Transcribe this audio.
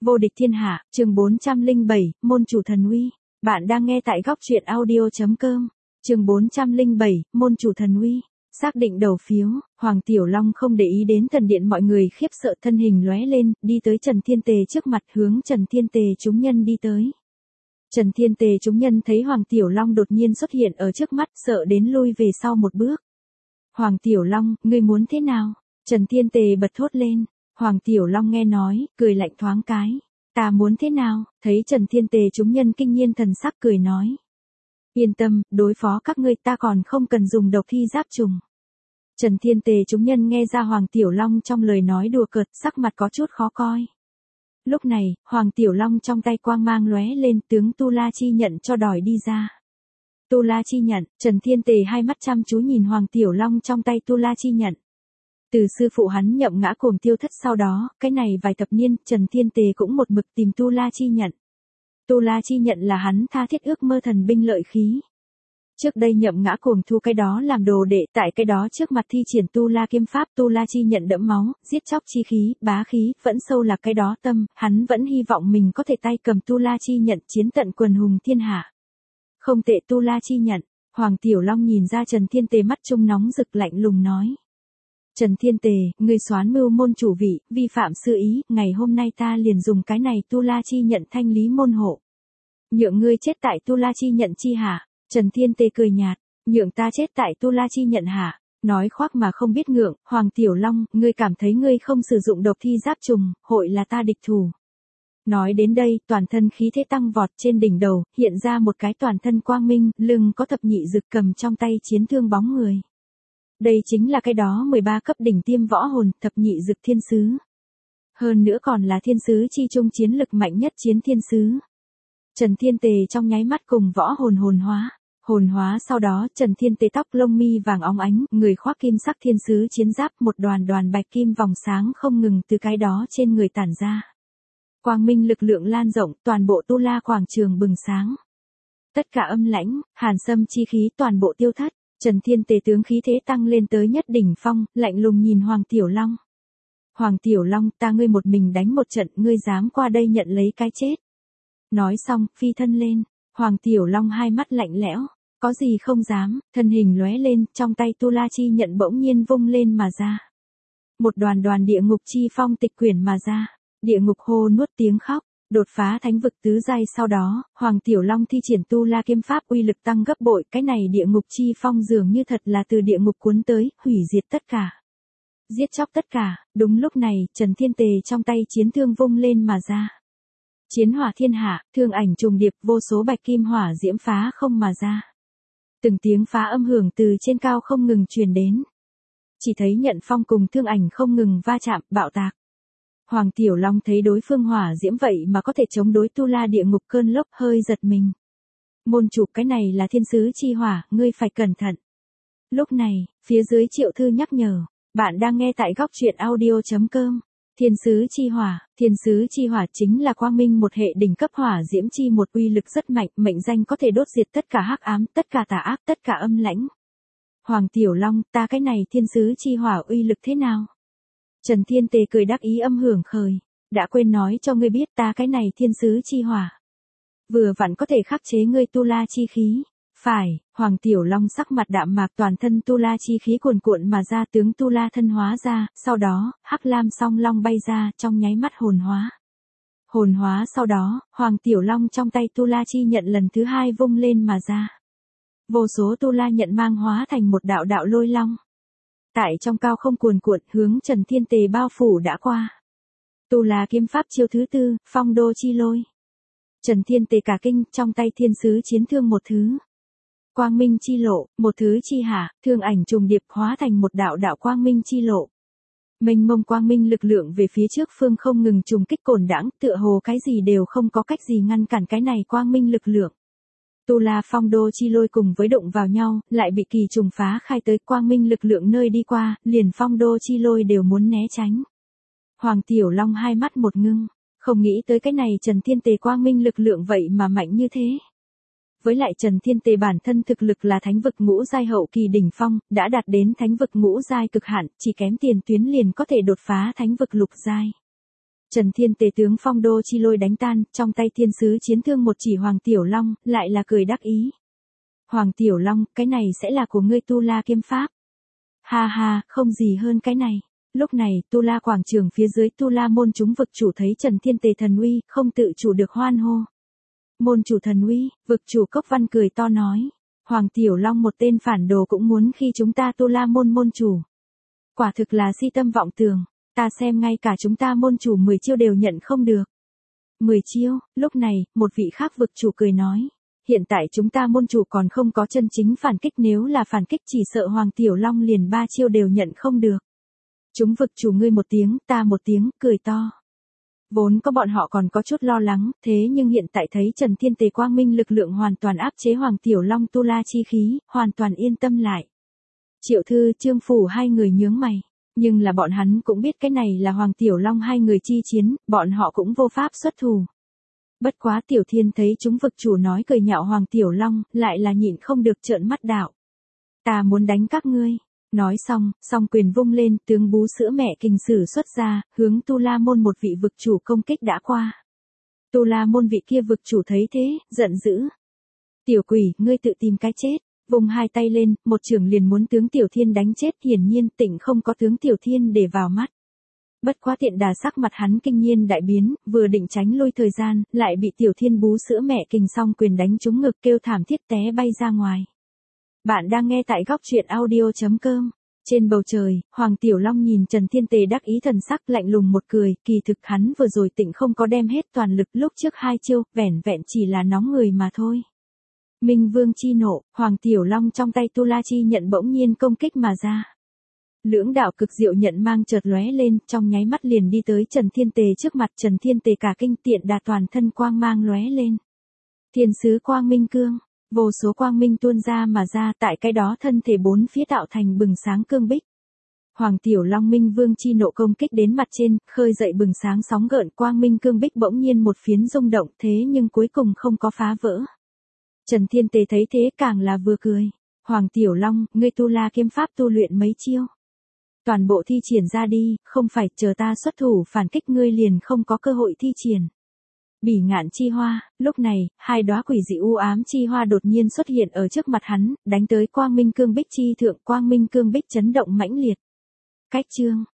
Vô địch thiên hạ, chương 407, môn chủ thần uy. Bạn đang nghe tại góc truyện audio.com. Chương 407, môn chủ thần uy. Xác định đầu phiếu, Hoàng Tiểu Long không để ý đến thần điện, mọi người khiếp sợ, thân hình lóe lên, đi tới Trần Thiên Tề trước mặt, hướng Trần Thiên Tề chúng nhân đi tới. Trần Thiên Tề chúng nhân thấy Hoàng Tiểu Long đột nhiên xuất hiện ở trước mắt, sợ đến lui về sau một bước. Hoàng Tiểu Long, ngươi muốn thế nào? Trần Thiên Tề bật thốt lên. Hoàng Tiểu Long nghe nói, cười lạnh thoáng cái. Ta muốn thế nào? Thấy Trần Thiên Tề chúng nhân kinh nhiên thần sắc, cười nói. Yên tâm, đối phó các ngươi ta còn không cần dùng độc thi giáp trùng. Trần Thiên Tề chúng nhân nghe ra Hoàng Tiểu Long trong lời nói đùa cợt, sắc mặt có chút khó coi. Lúc này, Hoàng Tiểu Long trong tay quang mang lóe lên, tướng Tu La Chi nhận cho đòi đi ra. Tu La Chi nhận, Trần Thiên Tề hai mắt chăm chú nhìn Hoàng Tiểu Long trong tay Tu La Chi nhận. Từ sư phụ hắn nhậm ngã cuồng tiêu thất sau đó, cái này vài thập niên, Trần Thiên Tề cũng một mực tìm Tu La Chi nhận. Tu La Chi nhận là hắn tha thiết ước mơ thần binh lợi khí. Trước đây nhậm ngã cuồng thu cái đó làm đồ đệ, tại cái đó trước mặt thi triển Tu La kiếm pháp, Tu La Chi nhận đẫm máu, giết chóc chi khí, bá khí, vẫn sâu là cái đó tâm, hắn vẫn hy vọng mình có thể tay cầm Tu La Chi nhận chiến tận quần hùng thiên hạ. Không tệ Tu La Chi nhận, Hoàng Tiểu Long nhìn ra Trần Thiên Tề mắt trung nóng rực, lạnh lùng nói. Trần Thiên Tề, ngươi soán mưu môn chủ vị, vi phạm sư ý, ngày hôm nay ta liền dùng cái này Tu La Chi nhận thanh lý môn hộ. Nhượng ngươi chết tại Tu La Chi nhận chi hả? Trần Thiên Tề cười nhạt, nhượng ta chết tại Tu La Chi nhận hả? Nói khoác mà không biết ngượng, Hoàng Tiểu Long, ngươi cảm thấy ngươi không sử dụng độc thi giáp trùng, hội là ta địch thủ. Nói đến đây, toàn thân khí thế tăng vọt, trên đỉnh đầu, hiện ra một cái toàn thân quang minh, lưng có thập nhị dực cầm trong tay chiến thương bóng người. Đây chính là cái đó 13 cấp đỉnh tiêm võ hồn, thập nhị dực thiên sứ. Hơn nữa còn là thiên sứ chi trung chiến lực mạnh nhất chiến thiên sứ. Trần Thiên Tề trong nháy mắt cùng võ hồn hồn hóa. Hồn hóa sau đó, Trần Thiên Tề tóc lông mi vàng óng ánh, người khoác kim sắc thiên sứ chiến giáp, một đoàn đoàn bạch kim vòng sáng không ngừng từ cái đó trên người tản ra. Quang minh lực lượng lan rộng, toàn bộ Tu La quảng trường bừng sáng. Tất cả âm lãnh, hàn xâm chi khí toàn bộ tiêu thất. Trần Thiên Tề tướng khí thế tăng lên tới nhất đỉnh phong, lạnh lùng nhìn Hoàng Tiểu Long. Hoàng Tiểu Long, ta ngươi một mình đánh một trận, ngươi dám qua đây nhận lấy cái chết. Nói xong, phi thân lên, Hoàng Tiểu Long hai mắt lạnh lẽo, có gì không dám, thân hình lóe lên, trong tay Tu La Chi nhận bỗng nhiên vung lên mà ra. Một đoàn đoàn địa ngục chi phong tịch quyển mà ra, địa ngục hô nuốt tiếng khóc. Đột phá thánh vực tứ giai sau đó, Hoàng Tiểu Long thi triển Tu La kiếm pháp uy lực tăng gấp bội, cái này địa ngục chi phong dường như thật là từ địa ngục cuốn tới, hủy diệt tất cả. Giết chóc tất cả, đúng lúc này, Trần Thiên Tề trong tay chiến thương vung lên mà ra. Chiến hỏa thiên hạ, thương ảnh trùng điệp, vô số bạch kim hỏa diễm phá không mà ra. Từng tiếng phá âm hưởng từ trên cao không ngừng truyền đến. Chỉ thấy nhận phong cùng thương ảnh không ngừng va chạm, bạo tạc. Hoàng Tiểu Long thấy đối phương hỏa diễm vậy mà có thể chống đối Tu La địa ngục cơn lốc, hơi giật mình. Môn chủ, cái này là thiên sứ chi hỏa, ngươi phải cẩn thận. Lúc này, phía dưới Triệu Thư nhắc nhở, bạn đang nghe tại góc truyện audio.com. Thiên sứ chi hỏa chính là quang minh một hệ đỉnh cấp hỏa diễm chi, một uy lực rất mạnh, mệnh danh có thể đốt diệt tất cả hắc ám, tất cả tà ác, tất cả âm lãnh. Hoàng Tiểu Long, ta cái này thiên sứ chi hỏa uy lực thế nào? Trần Thiên Tề cười đắc ý âm hưởng khởi, đã quên nói cho ngươi biết, ta cái này thiên sứ chi hỏa vừa vặn có thể khắc chế ngươi Tu La chi khí. Phải, Hoàng Tiểu Long sắc mặt đạm mạc, toàn thân Tu La chi khí cuồn cuộn mà ra, tướng Tu La thân hóa ra, sau đó, hắc lam song long bay ra, trong nháy mắt hồn hóa. Hồn hóa sau đó, Hoàng Tiểu Long trong tay Tu La chi nhận lần thứ hai vung lên mà ra. Vô số Tu La nhận mang hóa thành một đạo đạo lôi long. Tại trong cao không cuồn cuộn, hướng Trần Thiên Tề bao phủ đã qua. Tu La kiếm pháp chiêu thứ tư, phong đô chi lôi. Trần Thiên Tề cả kinh, trong tay thiên sứ chiến thương một thứ. Quang minh chi lộ, một thứ chi hạ, thương ảnh trùng điệp hóa thành một đạo đạo quang minh chi lộ. Mênh mông quang minh lực lượng về phía trước phương không ngừng trùng kích cồn đãng, tựa hồ cái gì đều không có cách gì ngăn cản cái này quang minh lực lượng. Tu La phong đô chi lôi cùng với đụng vào nhau, lại bị kỳ trùng phá khai tới, quang minh lực lượng nơi đi qua, liền phong đô chi lôi đều muốn né tránh. Hoàng Tiểu Long hai mắt một ngưng, không nghĩ tới cái này Trần Thiên Tề quang minh lực lượng vậy mà mạnh như thế. Với lại Trần Thiên Tề bản thân thực lực là thánh vực ngũ giai hậu kỳ đỉnh phong, đã đạt đến thánh vực ngũ giai cực hạn, chỉ kém tiền tuyến liền có thể đột phá thánh vực lục giai. Trần Thiên Tề tướng Phong Đô Chi Lôi đánh tan, trong tay thiên sứ chiến thương một chỉ Hoàng Tiểu Long, lại là cười đắc ý. Hoàng Tiểu Long, cái này sẽ là của ngươi Tu La kiếm pháp. Ha ha, không gì hơn cái này. Lúc này, Tu La quảng trường phía dưới Tu La môn chúng vực chủ thấy Trần Thiên Tề thần uy, không tự chủ được hoan hô. Môn chủ thần uy, vực chủ Cốc Văn cười to nói. Hoàng Tiểu Long một tên phản đồ cũng muốn khi chúng ta Tu La môn môn chủ. Quả thực là si tâm vọng tưởng, ta xem ngay cả chúng ta môn chủ 10 chiêu đều nhận không được. 10 chiêu, lúc này, một vị khác vực chủ cười nói. Hiện tại chúng ta môn chủ còn không có chân chính phản kích, nếu là phản kích chỉ sợ Hoàng Tiểu Long liền 3 chiêu đều nhận không được. Chúng vực chủ ngươi một tiếng, ta một tiếng, cười to. Vốn có bọn họ còn có chút lo lắng, thế nhưng hiện tại thấy Trần Thiên Tề quang minh lực lượng hoàn toàn áp chế Hoàng Tiểu Long Tu La chi khí, hoàn toàn yên tâm lại. Triệu Thư, Trương Phủ hai người nhướng mày, nhưng là bọn hắn cũng biết cái này là Hoàng Tiểu Long hai người chi chiến, bọn họ cũng vô pháp xuất thủ. Bất quá Tiểu Thiên thấy chúng vực chủ nói cười nhạo Hoàng Tiểu Long, lại là nhịn không được trợn mắt đạo. Ta muốn đánh các ngươi. Nói xong, song quyền vung lên, tướng bú sữa mẹ kình sử xuất ra, hướng Tu La môn một vị vực chủ công kích đã qua. Tu La môn vị kia vực chủ thấy thế, giận dữ. Tiểu quỷ, ngươi tự tìm cái chết. Vùng hai tay lên, một chưởng liền muốn tướng Tiểu Thiên đánh chết, hiển nhiên Tịnh không có tướng Tiểu Thiên để vào mắt. Bất quá tiện đà sắc mặt hắn kinh nhiên đại biến, vừa định tránh lui thời gian, lại bị Tiểu Thiên bú sữa mẹ kình song quyền đánh trúng ngực kêu thảm thiết té bay ra ngoài. Bạn đang nghe tại góc truyện audio.com. Trên bầu trời, Hoàng Tiểu Long nhìn Trần Thiên Tề đắc ý thần sắc lạnh lùng một cười, kỳ thực hắn vừa rồi Tịnh không có đem hết toàn lực, lúc trước 2 chiêu, vẻn vẹn chỉ là nóng người mà thôi. Minh Vương chi nộ, Hoàng Tiểu Long trong tay Tu La chi nhận bỗng nhiên công kích mà ra. Lưỡng đạo cực diệu nhận mang chợt lóe lên, trong nháy mắt liền đi tới Trần Thiên Tề trước mặt. Trần Thiên Tề cả kinh tiện đà toàn thân quang mang lóe lên. Thiên sứ quang minh cương, vô số quang minh tuôn ra mà ra, tại cái đó thân thể bốn phía tạo thành bừng sáng cương bích. Hoàng Tiểu Long Minh Vương chi nộ công kích đến mặt trên, khơi dậy bừng sáng sóng gợn, quang minh cương bích bỗng nhiên một phiến rung động, thế nhưng cuối cùng không có phá vỡ. Trần Thiên Tề thấy thế càng là vừa cười. Hoàng Tiểu Long, ngươi Tu La kiếm pháp tu luyện mấy chiêu? Toàn bộ thi triển ra đi, không phải chờ ta xuất thủ phản kích ngươi liền không có cơ hội thi triển. Bỉ ngạn chi hoa, lúc này, 2 đóa quỷ dị u ám chi hoa đột nhiên xuất hiện ở trước mặt hắn, đánh tới quang minh cương bích chi thượng, quang minh cương bích chấn động mãnh liệt. Cách chương,